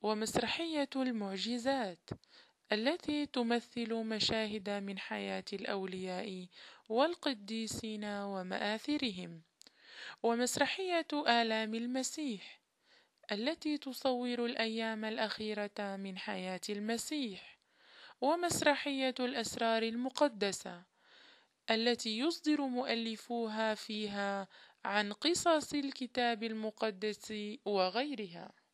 ومسرحية المعجزات التي تمثل مشاهد من حياة الأولياء والقديسين ومآثرهم، ومسرحية آلام المسيح التي تصور الأيام الأخيرة من حياة المسيح، ومسرحية الأسرار المقدسة التي يصدر مؤلفوها فيها عن قصص الكتاب المقدس وغيرها.